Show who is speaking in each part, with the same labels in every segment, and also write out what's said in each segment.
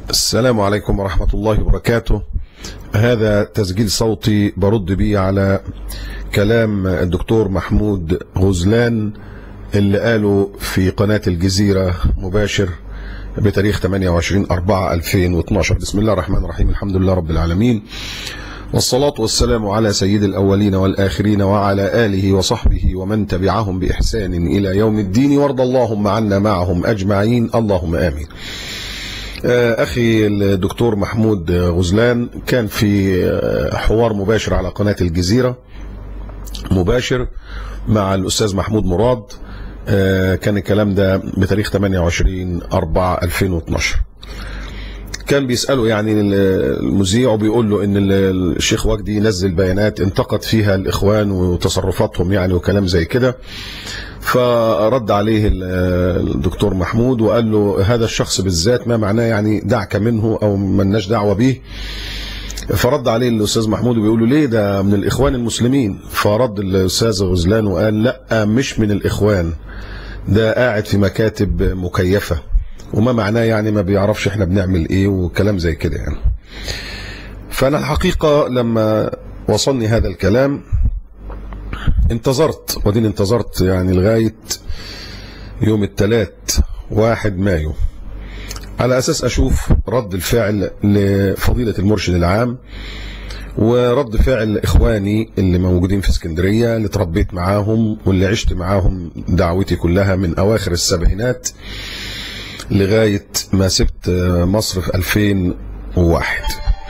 Speaker 1: السلام عليكم ورحمة الله وبركاته. هذا تسجيل صوتي برد بيه على كلام الدكتور محمود غزلان اللي قاله في قناة الجزيرة مباشر بتاريخ 28/4/2012. بسم الله الرحمن الرحيم، الحمد لله رب العالمين، والصلاة والسلام على سيد الأولين والآخرين وعلى آله وصحبه ومن تبعهم بإحسان إلى يوم الدين، وارض اللهم عنا معهم أجمعين، اللهم آمين. أخي الدكتور محمود غزلان كان في حوار مباشر على قناة الجزيرة مباشر مع الأستاذ محمود مراد. كان الكلام ده بتاريخ 28/4/2012. كان بيسأله يعني المذيع وبيقول له ان الشيخ وجدي نزل بيانات انتقد فيها الإخوان وتصرفاتهم يعني وكلام زي كده. فرد عليه الدكتور محمود وقال له هذا الشخص بالذات ما معناه يعني دعك منه او ملناش دعوه به. فرد عليه الاستاذ محمود وبيقول له ليه ده من الاخوان المسلمين؟ فرد الاستاذ غزلان وقال لا مش من الاخوان، ده قاعد في مكاتب مكيفه وما معناه يعني ما بيعرفش احنا بنعمل ايه وكلام زي كده يعني. فانا الحقيقه لما وصلني هذا الكلام انتظرت يعني لغاية يوم الثلاث 1 مايو على أساس أشوف رد الفعل لفضيلة المرشد العام ورد فعل إخواني اللي موجودين في اسكندرية اللي تربيت معاهم واللي عشت معاهم دعوتي كلها من أواخر السبعينات لغاية ما سبت مصر في 2001.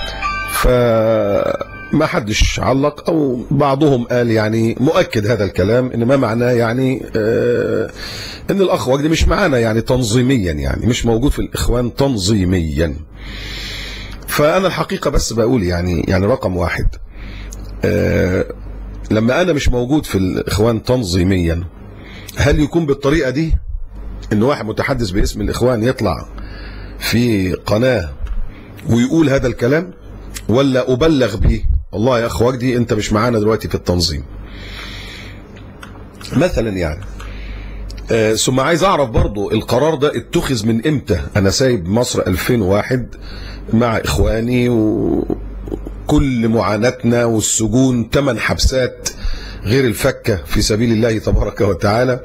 Speaker 1: ما حدش علق او بعضهم قال يعني مؤكد هذا الكلام ان ما معناه يعني ان الاخ وجدي مش معانا يعني تنظيميا، يعني مش موجود في الاخوان تنظيميا. فانا الحقيقه بس بقول يعني رقم واحد، لما انا مش موجود في الاخوان تنظيميا هل يكون بالطريقه دي ان واحد متحدث باسم الاخوان يطلع في قناه ويقول هذا الكلام، ولا أبلغ به والله يا أخ وجدي أنت مش معانا دلوقتي في التنظيم مثلا يعني. ثم عايز أعرف برضو القرار ده اتخذ من إمتى؟ أنا سايب مصر 2001 مع إخواني وكل معاناتنا والسجون 8 حبسات غير الفكة في سبيل الله تبارك وتعالى،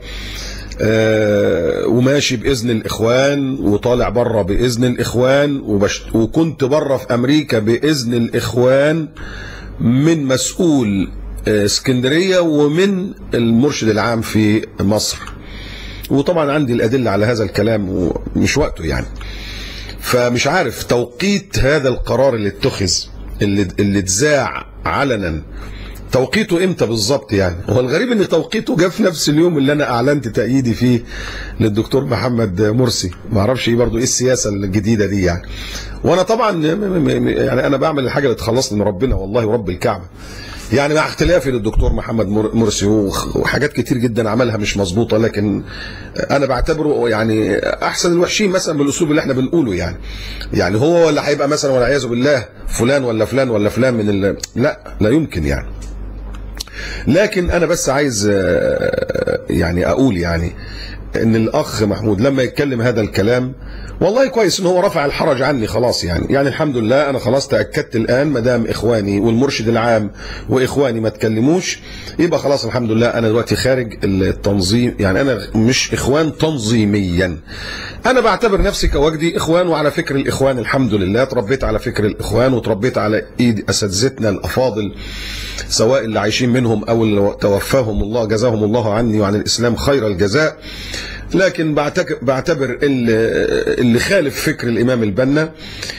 Speaker 1: وماشي بإذن الإخوان وطالع بره بإذن الإخوان وكنت بره في أمريكا بإذن الإخوان من مسؤول اسكندرية ومن المرشد العام في مصر. وطبعا عندي الأدلة على هذا الكلام ومش وقته يعني. فمش عارف توقيت هذا القرار اللي اتخذ اللي اتذاع علنا توقيته امتى بالظبط يعني. هو الغريب ان توقيته جاء في نفس اليوم اللي انا اعلنت تأييدي فيه للدكتور محمد مرسي. ما اعرفش ايه برضو ايه السياسه الجديده دي يعني. وانا طبعا يعني انا بعمل الحاجه اللي تخلصني من ربنا والله ورب الكعبه، يعني مع اختلافي للدكتور محمد مرسي وحاجات كتير جدا عملها مش مظبوطه، لكن انا بعتبره يعني احسن الوحشين مثلا بالاسلوب اللي احنا بنقوله يعني هو ولا هيبقى مثلا والعياذ بالله فلان ولا فلان ولا فلان من لا يمكن يعني. لكن انا بس عايز يعني اقول يعني ان الاخ محمود لما يتكلم هذا الكلام والله كويس ان هو رفع الحرج عني خلاص يعني الحمد لله انا خلاص تاكدت الان ما دام اخواني والمرشد العام واخواني ما تكلموش يبقى خلاص الحمد لله انا دلوقتي خارج التنظيم، يعني انا مش اخوان تنظيميا. انا بعتبر نفسي كوجدي اخوان، وعلى فكر الاخوان الحمد لله تربيت على فكر الاخوان وتربيت على ايد اساتذتنا الافاضل سواء اللي عايشين منهم او اللي توفاهم الله جزاهم الله عني وعن الاسلام خير الجزاء. لكن بعتبر اللي خالف فكر الامام البنا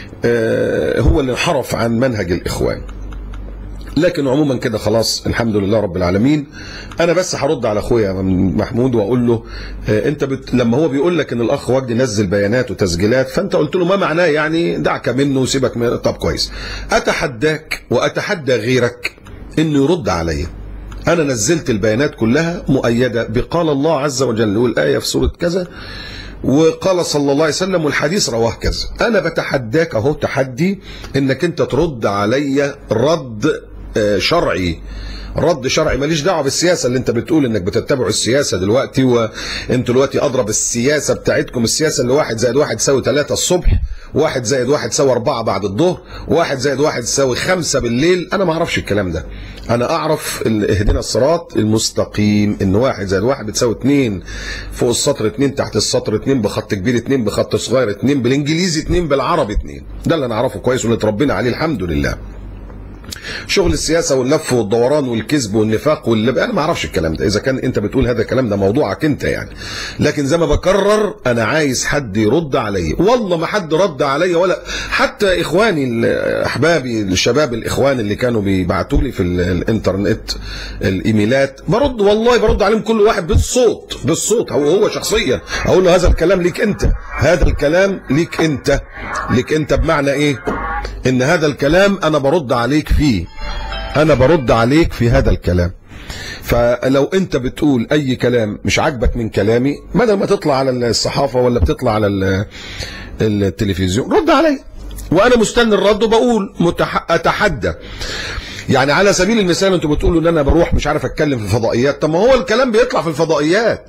Speaker 1: هو اللي انحرف عن منهج الاخوان. لكن عموما كده خلاص الحمد لله رب العالمين. انا بس هرد على اخويا محمود واقول له انت لما هو بيقول لك ان الاخ وجدي نزل بيانات وتسجيلات فانت قلت له ما معناه يعني دعك منه وسيبك منه. طب كويس، اتحداك واتحدى غيرك انه يرد عليا. انا نزلت البيانات كلها مؤيده بقال الله عز وجل والآية في سورة كذا وقال صلى الله عليه وسلم والحديث رواه كذا. انا بتحداك اهو تحدي انك انت ترد عليا رد شرعي، رد شرعي، ماليش دعوه بالسياسه اللي انت بتقول انك بتتبعوا السياسه دلوقتي، وانتوا دلوقتي اضرب السياسه بتاعتكم، السياسه اللي 1 زائد 1 يساوي 3 الصبح، 1 زائد 1 يساوي 4 بعد الظهر، 1 زائد 1 يساوي 5 بالليل. انا ما اعرفش الكلام ده، انا اعرف اهدنا الصراط المستقيم، ان 1 زائد 1 بتساوي 2 فوق السطر 2 تحت السطر 2 بخط كبير 2 بخط صغير 2 بالانجليزي 2 بالعربي 2، ده اللي انا اعرفه كويس واللي اتربينا عليه الحمد لله. شغل السياسه واللف والدوران والكذب والنفاق انا ما اعرفش الكلام ده، اذا كان انت بتقول هذا الكلام ده موضوعك انت يعني، لكن زي ما بكرر انا عايز حد يرد علي، والله ما حد رد علي، ولا حتى اخواني احبابي الشباب الاخوان اللي كانوا بيبعتوا لي في الانترنت الايميلات، برد والله برد عليهم كل واحد بالصوت هو شخصيا، اقول له هذا الكلام ليك انت، هذا الكلام ليك انت بمعنى ايه؟ ان هذا الكلام انا برد عليك فيه، انا برد عليك في هذا الكلام. فلو انت بتقول اي كلام مش عاجبك من كلامي، بدل ما تطلع على الصحافه ولا بتطلع على التلفزيون، رد علي وانا مستني الرد، وبقول اتحدى. يعني على سبيل المثال انتوا بتقولوا ان انا بروح مش عارف اتكلم في الفضائيات، طب ما هو الكلام بيطلع في الفضائيات.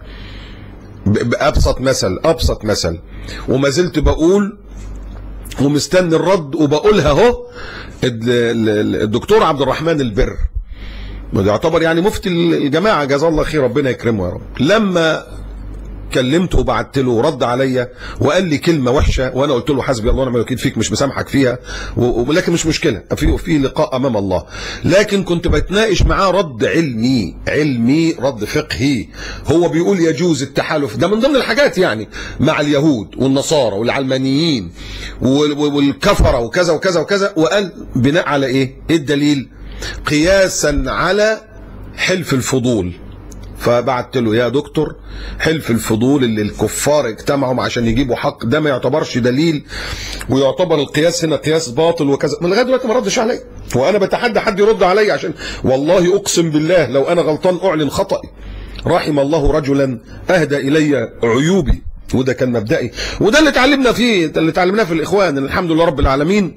Speaker 1: ابسط مثل وما زلت بقول ومستني الرد، وبقولها اهو. الدكتور عبد الرحمن البر وده يعتبر يعني مفتي الجماعه، جزاه الله خير، ربنا يكرمه يا رب، لما كلمته وبعت له ورد عليا وقال لي كلمه وحشه، وانا قلت له حسبي الله ونعم الوكيل فيك، مش مسامحك فيها، ولكن مش مشكله، في لقاء امام الله. لكن كنت بتناقش معاه رد علمي رد فقهي. هو بيقول يجوز التحالف، ده من ضمن الحاجات يعني، مع اليهود والنصارى والعلمانيين والكفره وكذا وكذا وكذا، وقال بناء على ايه الدليل؟ قياسا على حلف الفضول. فبعت له يا دكتور، حلف الفضول اللي الكفار اجتمعوا عشان يجيبوا حق ده ما يعتبرش دليل، ويعتبر القياس هنا قياس باطل وكذا. من لغايه دلوقتي ما ردش عليا، وانا بتحدى حد يرد عليا، عشان والله اقسم بالله لو انا غلطان اعلن خطأي. رحم الله رجلا اهدى الي عيوبي، وده كان مبدئي، وده اللي اتعلمنا فيه، اللي اتعلمناه في الاخوان. الحمد لله رب العالمين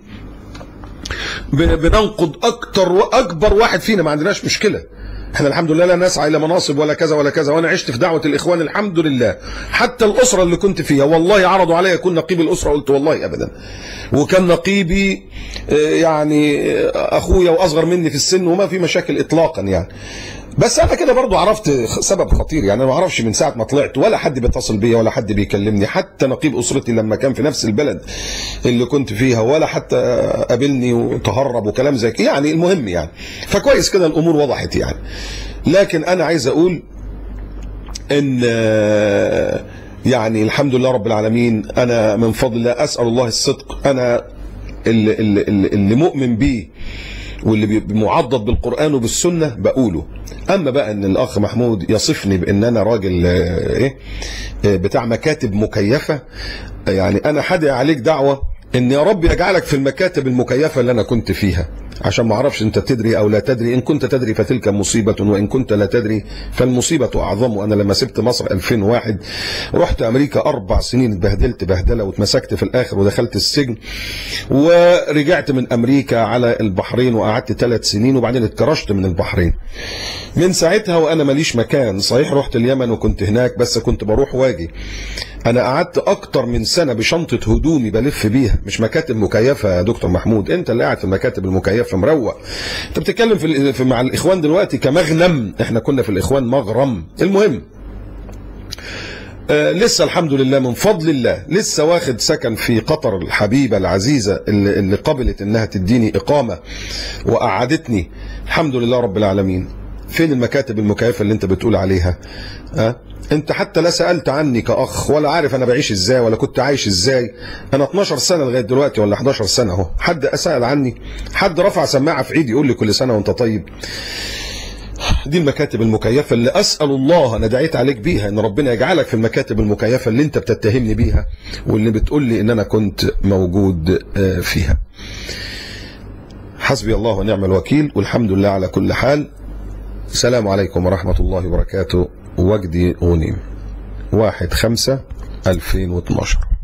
Speaker 1: بننقد اكبر واحد فينا، ما عندناش مشكله، احنا الحمد لله لا نسعى الى مناصب ولا كذا ولا كذا. وانا عشت في دعوه الاخوان الحمد لله، حتى الاسره اللي كنت فيها والله عرضوا عليا اكون نقيب الاسره، قلت والله ابدا. وكان نقيبي يعني اخويا واصغر مني في السن، وما في مشاكل اطلاقا يعني. بس انا كده برضو عرفت سبب خطير، يعني انا ما اعرفش من ساعه ما طلعت ولا حد بيتصل بيا ولا حد بيكلمني، حتى نقيب اسرتي لما كان في نفس البلد اللي كنت فيها ولا حتى قابلني وتهرب وكلام زي كده يعني. المهم يعني فكويس كده الامور وضحت يعني. لكن انا عايز اقول ان يعني الحمد لله رب العالمين، انا من فضل الله اسال الله الصدق، انا اللي مؤمن بيه واللي معضد بالقرآن وبالسنة بقوله. أما بقى أن الأخ محمود يصفني بأن أنا راجل بتاع مكاتب مكيفة، يعني أنا حدق عليك دعوة أن يا رب يجعلك في المكاتب المكيفة اللي أنا كنت فيها، عشان ما أعرفش أنت تدري أو لا تدري. إن كنت تدري فتلك مصيبة، وإن كنت لا تدري فالمصيبة أعظم. أنا لما سبت مصر 2001 رحت أمريكا 4 سنين، اتبهدلت بهدلة واتمسكت في الآخر ودخلت السجن، ورجعت من أمريكا على البحرين وقعدت 3 سنين، وبعدين اتكرشت من البحرين. من ساعتها وأنا ماليش مكان. صحيح رحت اليمن وكنت هناك، بس كنت بروح واجي. أنا قعدت أكتر من سنة بشنطة هدومي بلف بيها، مش مكاتب مكيفة يا دكتور محمود. أنت اللي قاعد في المكاتب المكيفة مروق. أنت بتتكلم في مع الإخوان دلوقتي كمغنم، إحنا كنا في الإخوان مغرم. المهم لسه الحمد لله من فضل الله لسه واخد سكن في قطر الحبيبة العزيزة اللي قبلت إنها تديني إقامة وقعدتني الحمد لله رب العالمين. فين المكاتب المكيفة اللي أنت بتقول عليها؟ انت حتى لا سألت عني كأخ، ولا عارف انا بعيش ازاي ولا كنت عايش ازاي. انا 12 سنة لغاية دلوقتي ولا 11 سنة اهو. حد اسأل عني؟ حد رفع سماعة في ايدي يقول لي كل سنة وانت طيب؟ دي المكاتب المكيفة اللي اسأل الله، انا دعيت عليك بيها ان ربنا يجعلك في المكاتب المكيفة اللي انت بتتهمني بيها، واللي بتقول لي ان انا كنت موجود فيها. حسبي الله ونعم الوكيل، والحمد لله على كل حال. السلام عليكم ورحمة الله وبركاته. وجدي غنيم 1/5/2012.